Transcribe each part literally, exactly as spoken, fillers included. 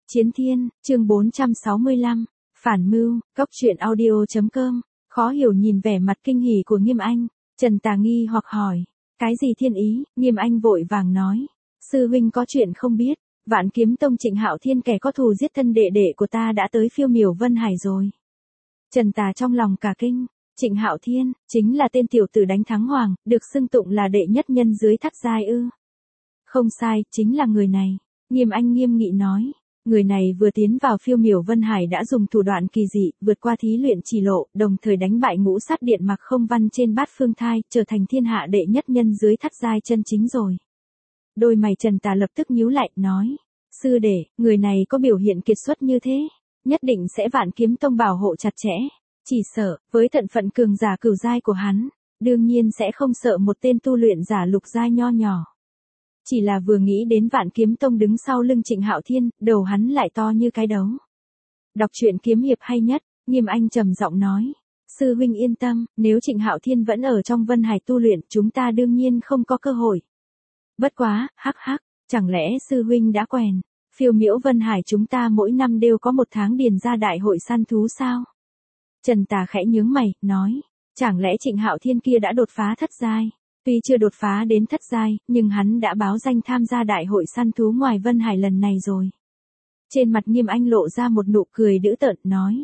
Chiến Thiên, chương bốn trăm sáu mươi lăm, Phản Mưu, Cốc truyện audio chấm com, khó hiểu nhìn vẻ mặt kinh hỉ của Nghiêm Anh, Trần Tà nghi hoặc hỏi, cái gì thiên ý, Nghiêm Anh vội vàng nói, sư huynh có chuyện không biết, Vạn Kiếm Tông Trịnh Hạo Thiên kẻ có thù giết thân đệ đệ của ta đã tới Phiêu Miểu Vân Hải rồi. Trần Tà trong lòng cả kinh, Trịnh Hạo Thiên, chính là tên tiểu tử đánh thắng hoàng, được xưng tụng là đệ nhất nhân dưới thất giai ư. Không sai, chính là người này, Nghiêm Anh nghiêm nghị nói. Người này vừa tiến vào Phiêu Miểu Vân Hải đã dùng thủ đoạn kỳ dị, vượt qua thí luyện chỉ lộ, đồng thời đánh bại ngũ sát điện Mặc Không Văn trên bát phương thai, trở thành thiên hạ đệ nhất nhân dưới thất giai chân chính rồi. Đôi mày Trần Tà lập tức nhíu lại, nói, sư đệ, người này có biểu hiện kiệt xuất như thế, nhất định sẽ Vạn Kiếm Tông bảo hộ chặt chẽ, chỉ sợ, với thận phận cường giả cửu giai của hắn, đương nhiên sẽ không sợ một tên tu luyện giả lục giai nho nhỏ. Chỉ là vừa nghĩ đến Vạn Kiếm Tông đứng sau lưng Trịnh Hạo Thiên, đầu hắn lại to như cái đấu. Đọc truyện kiếm hiệp hay nhất, Nghiêm Anh trầm giọng nói, sư huynh yên tâm, nếu Trịnh Hạo Thiên vẫn ở trong Vân Hải tu luyện, chúng ta đương nhiên không có cơ hội. Bất quá, hắc hắc, chẳng lẽ sư huynh đã quen, Phiêu Miểu Vân Hải chúng ta mỗi năm đều có một tháng điền ra đại hội săn thú sao? Trần Tà khẽ nhướng mày, nói, chẳng lẽ Trịnh Hạo Thiên kia đã đột phá thất giai? Tuy chưa đột phá đến thất giai, nhưng hắn đã báo danh tham gia đại hội săn thú ngoài Vân Hải lần này rồi. Trên mặt Nghiêm Anh lộ ra một nụ cười dữ tợn, nói.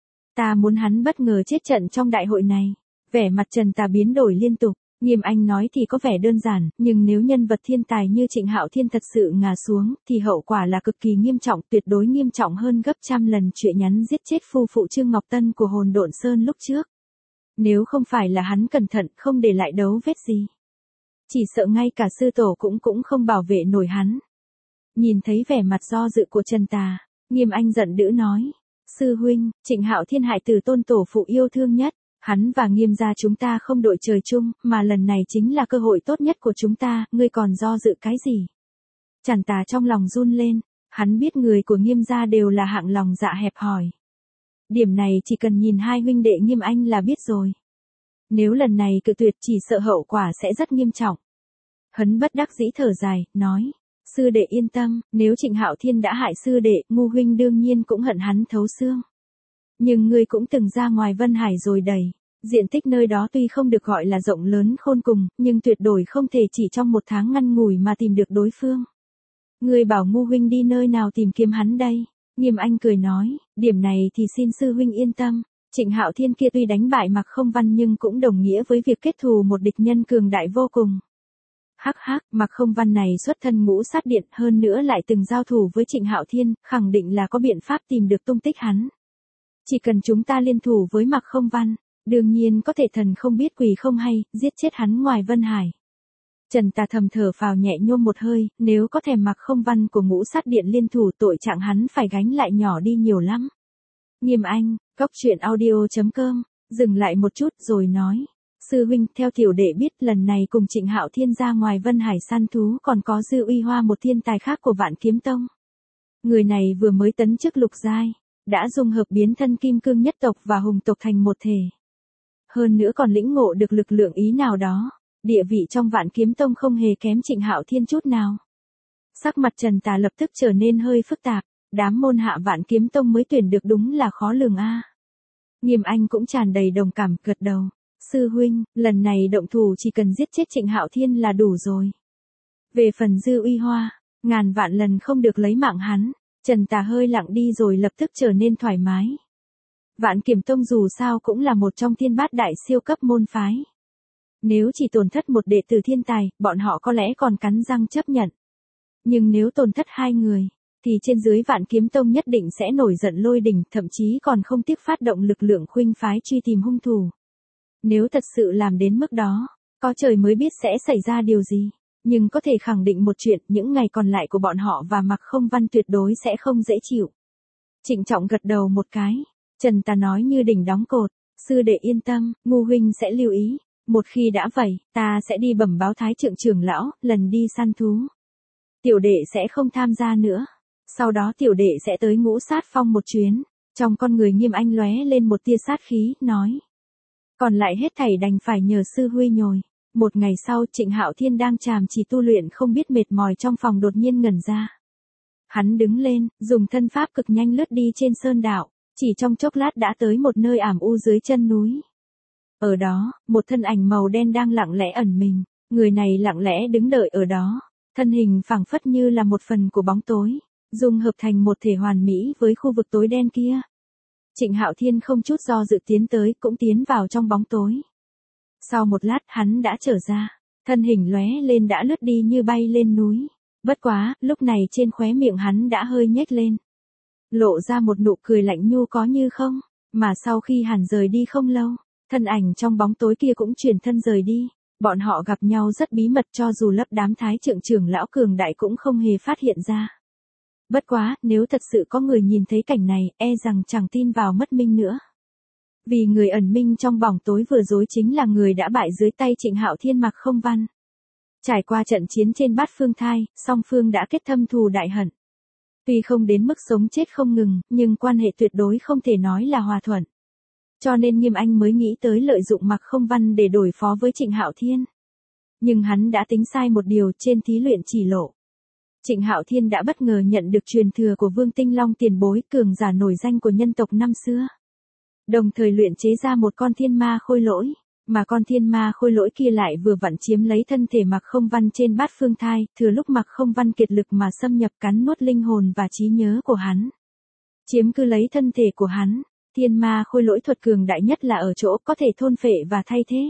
Ta muốn hắn bất ngờ chết trận trong đại hội này. Vẻ mặt Trần Tà biến đổi liên tục, Nghiêm Anh nói thì có vẻ đơn giản, nhưng nếu nhân vật thiên tài như Trịnh Hạo Thiên thật sự ngã xuống, thì hậu quả là cực kỳ nghiêm trọng, tuyệt đối nghiêm trọng hơn gấp trăm lần chuyện nhắn giết chết phu phụ Trương Ngọc Tân của Hồn Độn Sơn lúc trước. Nếu không phải là hắn cẩn thận, không để lại dấu vết gì, chỉ sợ ngay cả sư tổ cũng cũng không bảo vệ nổi hắn. Nhìn thấy vẻ mặt do dự của Trần Tà, Nghiêm Anh giận dữ nói, sư huynh, Trịnh Hạo Thiên hại tử tôn tổ phụ yêu thương nhất, hắn và Nghiêm gia chúng ta không đội trời chung, mà lần này chính là cơ hội tốt nhất của chúng ta, ngươi còn do dự cái gì? Trần Tà trong lòng run lên, hắn biết người của Nghiêm gia đều là hạng lòng dạ hẹp hòi. Điểm này chỉ cần nhìn hai huynh đệ Nghiêm Anh là biết rồi. Nếu lần này cự tuyệt chỉ sợ hậu quả sẽ rất nghiêm trọng. Hắn bất đắc dĩ thở dài, nói, sư đệ yên tâm, nếu Trịnh Hạo Thiên đã hại sư đệ, ngu huynh đương nhiên cũng hận hắn thấu xương. Nhưng ngươi cũng từng ra ngoài Vân Hải rồi đầy, diện tích nơi đó tuy không được gọi là rộng lớn khôn cùng, nhưng tuyệt đối không thể chỉ trong một tháng ngắn ngủi mà tìm được đối phương. Ngươi bảo ngu huynh đi nơi nào tìm kiếm hắn đây? Nghiêm Anh cười nói, điểm này thì xin sư huynh yên tâm, Trịnh Hạo Thiên kia tuy đánh bại Mặc Không Văn nhưng cũng đồng nghĩa với việc kết thù một địch nhân cường đại vô cùng. Hắc hắc, Mặc Không Văn này xuất thân ngũ sát điện, hơn nữa lại từng giao thủ với Trịnh Hạo Thiên, khẳng định là có biện pháp tìm được tung tích hắn. Chỉ cần chúng ta liên thủ với Mặc Không Văn, đương nhiên có thể thần không biết quỷ không hay, giết chết hắn ngoài Vân Hải. Trần Tà thầm thở phào nhẹ nhõm một hơi, nếu có thèm Mặc Không Văn của ngũ sát điện liên thủ tội trạng hắn phải gánh lại nhỏ đi nhiều lắm. Nghiêm Anh, Cốc truyện audio chấm com, dừng lại một chút rồi nói, sư huynh, theo tiểu đệ biết lần này cùng Trịnh Hạo Thiên ra ngoài Vân Hải săn thú còn có Dư Uy Hoa một thiên tài khác của Vạn Kiếm Tông. Người này vừa mới tấn chức lục giai, đã dung hợp biến thân Kim Cương nhất tộc và Hùng tộc thành một thể. Hơn nữa còn lĩnh ngộ được lực lượng ý nào đó. Địa vị trong Vạn Kiếm Tông không hề kém Trịnh Hạo Thiên chút nào. Sắc mặt Trần Tà lập tức trở nên hơi phức tạp, đám môn hạ Vạn Kiếm Tông mới tuyển được đúng là khó lường a. Nghiêm Anh cũng tràn đầy đồng cảm, gật đầu, sư huynh, lần này động thủ chỉ cần giết chết Trịnh Hạo Thiên là đủ rồi. Về phần Dư Uy Hoa, ngàn vạn lần không được lấy mạng hắn. Trần Tà hơi lặng đi rồi lập tức trở nên thoải mái. Vạn Kiếm Tông dù sao cũng là một trong thiên bát đại siêu cấp môn phái. Nếu chỉ tổn thất một đệ tử thiên tài, bọn họ có lẽ còn cắn răng chấp nhận. Nhưng nếu tổn thất hai người, thì trên dưới Vạn Kiếm Tông nhất định sẽ nổi giận lôi đình, thậm chí còn không tiếc phát động lực lượng khuynh phái truy tìm hung thủ. Nếu thật sự làm đến mức đó, có trời mới biết sẽ xảy ra điều gì. Nhưng có thể khẳng định một chuyện, những ngày còn lại của bọn họ và Mặc Không Văn tuyệt đối sẽ không dễ chịu. Trịnh trọng gật đầu một cái, Trần Tà nói như đỉnh đóng cột, sư đệ yên tâm, ngu huynh sẽ lưu ý. Một khi đã vậy, ta sẽ đi bẩm báo Thái Trượng trưởng lão, lần đi săn thú. Tiểu đệ sẽ không tham gia nữa. Sau đó tiểu đệ sẽ tới Ngũ Sát Phong một chuyến. Trong con người Nghiêm Anh lóe lên một tia sát khí, nói. Còn lại hết thảy đành phải nhờ sư huy nhồi. Một ngày sau Trịnh Hạo Thiên đang chàm chỉ tu luyện không biết mệt mỏi trong phòng đột nhiên ngẩn ra. Hắn đứng lên, dùng thân pháp cực nhanh lướt đi trên sơn đạo, chỉ trong chốc lát đã tới một nơi ảm u dưới chân núi. Ở đó, một thân ảnh màu đen đang lặng lẽ ẩn mình, người này lặng lẽ đứng đợi ở đó, thân hình phảng phất như là một phần của bóng tối, dung hợp thành một thể hoàn mỹ với khu vực tối đen kia. Trịnh Hạo Thiên không chút do dự tiến tới, cũng tiến vào trong bóng tối. Sau một lát hắn đã trở ra, thân hình lóe lên đã lướt đi như bay lên núi. Bất quá, lúc này trên khóe miệng hắn đã hơi nhếch lên, lộ ra một nụ cười lạnh nhu có như không, mà sau khi hắn rời đi không lâu, thân ảnh trong bóng tối kia cũng chuyển thân rời đi. Bọn họ gặp nhau rất bí mật, cho dù lấp đám thái trượng trưởng lão cường đại cũng không hề phát hiện ra. Bất quá, nếu thật sự có người nhìn thấy cảnh này, e rằng chẳng tin vào mất minh nữa. Vì người ẩn minh trong bóng tối vừa rồi chính là người đã bại dưới tay Trịnh Hạo Thiên Mạc Không Văn. Trải qua trận chiến trên Bát Phương Thai, song phương đã kết thâm thù đại hận. Tuy không đến mức sống chết không ngừng, nhưng quan hệ tuyệt đối không thể nói là hòa thuận. Cho nên Nghiêm Anh mới nghĩ tới lợi dụng Mạc Không Văn để đối phó với Trịnh Hạo Thiên. Nhưng hắn đã tính sai một điều trên thí luyện chỉ lộ. Trịnh Hạo Thiên đã bất ngờ nhận được truyền thừa của Vương Tinh Long tiền bối, cường giả nổi danh của nhân tộc năm xưa. Đồng thời luyện chế ra một con thiên ma khôi lỗi, mà con thiên ma khôi lỗi kia lại vừa vặn chiếm lấy thân thể Mạc Không Văn trên Bát Phương Thai, thừa lúc Mạc Không Văn kiệt lực mà xâm nhập cắn nuốt linh hồn và trí nhớ của hắn. Chiếm cứ lấy thân thể của hắn, thiên ma khôi lỗi thuật cường đại nhất là ở chỗ có thể thôn phệ và thay thế.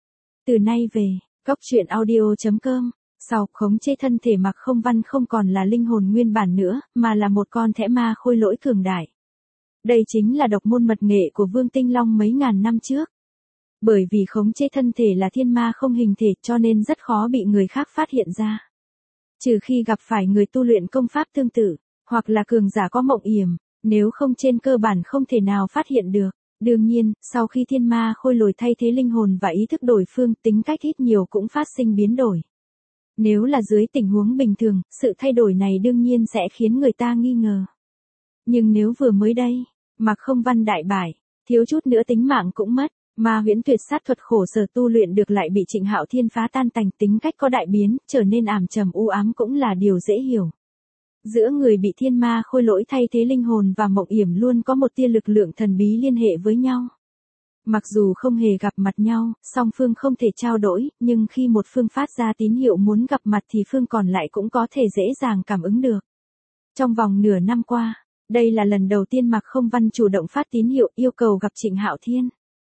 Từ nay về, Cốc Truyện Audio chấm com, sau khống chế thân thể Mạc Không Văn không còn là linh hồn nguyên bản nữa, mà là một con thẽ ma khôi lỗi cường đại. Đây chính là độc môn mật nghệ của Vương Tinh Long mấy ngàn năm trước. Bởi vì khống chế thân thể là thiên ma không hình thể cho nên rất khó bị người khác phát hiện ra. Trừ khi gặp phải người tu luyện công pháp tương tự, hoặc là cường giả có mộng yểm, nếu không trên cơ bản không thể nào phát hiện được. Đương nhiên, sau khi thiên ma khôi lỗi thay thế linh hồn và ý thức đối phương, tính cách ít nhiều cũng phát sinh biến đổi. Nếu là dưới tình huống bình thường, sự thay đổi này đương nhiên sẽ khiến người ta nghi ngờ. Nhưng nếu vừa mới đây, Mạc Không Văn đại bại, thiếu chút nữa tính mạng cũng mất, mà huyễn tuyệt sát thuật khổ sở tu luyện được lại bị Trịnh Hạo Thiên phá tan tành, tính cách có đại biến, trở nên ảm trầm u ám cũng là điều dễ hiểu. Giữa người bị thiên ma khôi lỗi thay thế linh hồn và mộng yểm luôn có một tia lực lượng thần bí liên hệ với nhau. Mặc dù không hề gặp mặt nhau, song phương không thể trao đổi, nhưng khi một phương phát ra tín hiệu muốn gặp mặt thì phương còn lại cũng có thể dễ dàng cảm ứng được. Trong vòng nửa năm qua, đây là lần đầu tiên Mạc Không Văn chủ động phát tín hiệu yêu cầu gặp Trịnh Hạo Thiên.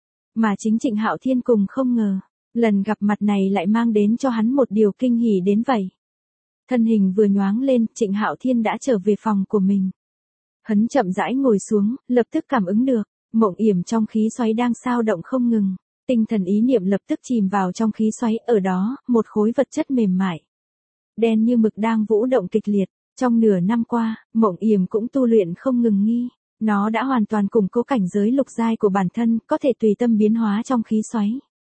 Mà chính Trịnh Hạo Thiên cùng không ngờ, lần gặp mặt này lại mang đến cho hắn một điều kinh hỉ đến vậy. Thân hình vừa nhoáng lên, Trịnh Hạo Thiên đã trở về phòng của mình. Hắn chậm rãi ngồi xuống, lập tức cảm ứng được, mộng yểm trong khí xoáy đang sao động không ngừng. Tinh thần ý niệm lập tức chìm vào trong khí xoáy, ở đó, một khối vật chất mềm mại, đen như mực đang vũ động kịch liệt. Trong nửa năm qua, mộng yểm cũng tu luyện không ngừng nghi. Nó đã hoàn toàn củng cố cảnh giới lục giai của bản thân, có thể tùy tâm biến hóa trong khí xoáy.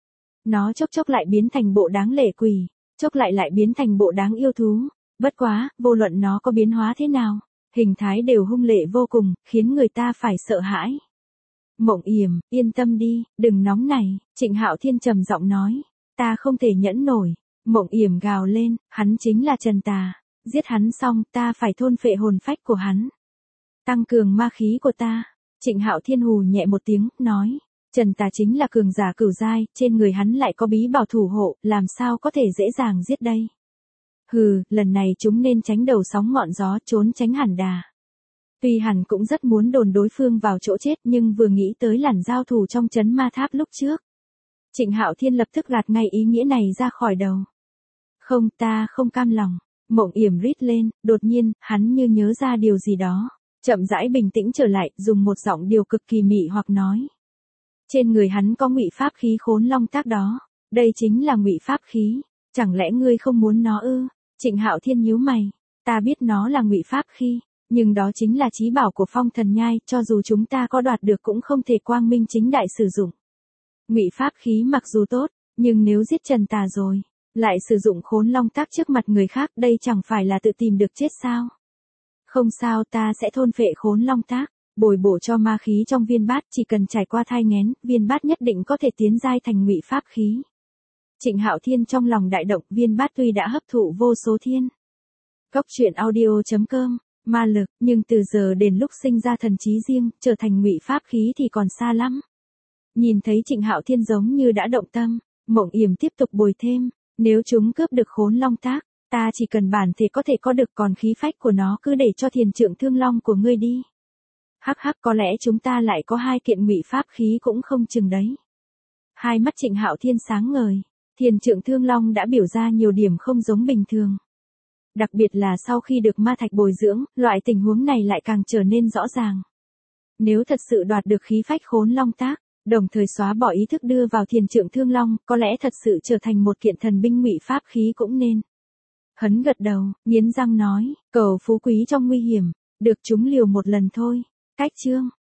Nó chốc chốc lại biến thành bộ đáng lệ quỷ, chốc lại lại biến thành bộ đáng yêu thú. Bất quá, vô luận nó có biến hóa thế nào, hình thái đều hung lệ vô cùng, khiến người ta phải sợ hãi. Mộng yểm, yên tâm đi, đừng nóng nảy, Trịnh Hạo Thiên trầm giọng nói. Ta không thể nhẫn nổi. Mộng yểm gào lên, hắn chính là Trần Tà. Giết hắn xong, ta phải thôn phệ hồn phách của hắn. Tăng cường ma khí của ta. Trịnh Hạo Thiên hù nhẹ một tiếng, nói. Trần Tà chính là cường giả cửu giai, trên người hắn lại có bí bảo thủ hộ, làm sao có thể dễ dàng giết đây. Hừ, lần này chúng nên tránh đầu sóng ngọn gió, trốn tránh hẳn đà. Tuy hẳn cũng rất muốn đồn đối phương vào chỗ chết, nhưng vừa nghĩ tới lần giao thủ trong trấn ma tháp lúc trước. Trịnh Hạo Thiên lập tức gạt ngay ý nghĩa này ra khỏi đầu. Không, ta không cam lòng. Mộng yểm rít lên, đột nhiên, hắn như nhớ ra điều gì đó. Chậm rãi bình tĩnh trở lại, dùng một giọng điều cực kỳ mị hoặc nói. Trên người hắn có ngụy pháp khí khốn long tác đó. Đây chính là ngụy pháp khí. Chẳng lẽ ngươi không muốn nó ư? Trịnh Hạo Thiên nhíu mày. Ta biết nó là ngụy pháp khí, nhưng đó chính là chí bảo của Phong Thần Nhai, cho dù chúng ta có đoạt được cũng không thể quang minh chính đại sử dụng. Ngụy pháp khí mặc dù tốt, nhưng nếu giết Trần Tà rồi, lại sử dụng khốn long tác trước mặt người khác, đây chẳng phải là tự tìm được chết sao? Không sao, ta sẽ thôn phệ khốn long tác, bồi bổ cho ma khí trong viên bát, chỉ cần trải qua thai nghén, viên bát nhất định có thể tiến giai thành ngụy pháp khí. Trịnh Hạo Thiên trong lòng đại động, viên bát tuy đã hấp thụ vô số thiên. Cốc Truyện Audio chấm com ma lực, nhưng từ giờ đến lúc sinh ra thần trí riêng, trở thành ngụy pháp khí thì còn xa lắm. Nhìn thấy Trịnh Hạo Thiên giống như đã động tâm, Mộng Yểm tiếp tục bồi thêm, nếu chúng cướp được Khốn Long Tác, ta chỉ cần bản thể có thể có được, còn khí phách của nó cứ để cho Thiền Trượng Thương Long của ngươi đi. Hắc hắc, có lẽ chúng ta lại có hai kiện ngụy pháp khí cũng không chừng đấy. Hai mắt Trịnh Hạo Thiên sáng ngời, Thiền Trượng Thương Long đã biểu ra nhiều điểm không giống bình thường. Đặc biệt là sau khi được ma thạch bồi dưỡng, loại tình huống này lại càng trở nên rõ ràng. Nếu thật sự đoạt được khí phách Khốn Long Tác, đồng thời xóa bỏ ý thức đưa vào Thiền Trượng Thương Long, có lẽ thật sự trở thành một kiện thần binh ngụy pháp khí cũng nên. Hắn gật đầu, nghiến răng nói, cầu phú quý trong nguy hiểm, được chúng liều một lần thôi. Cách chương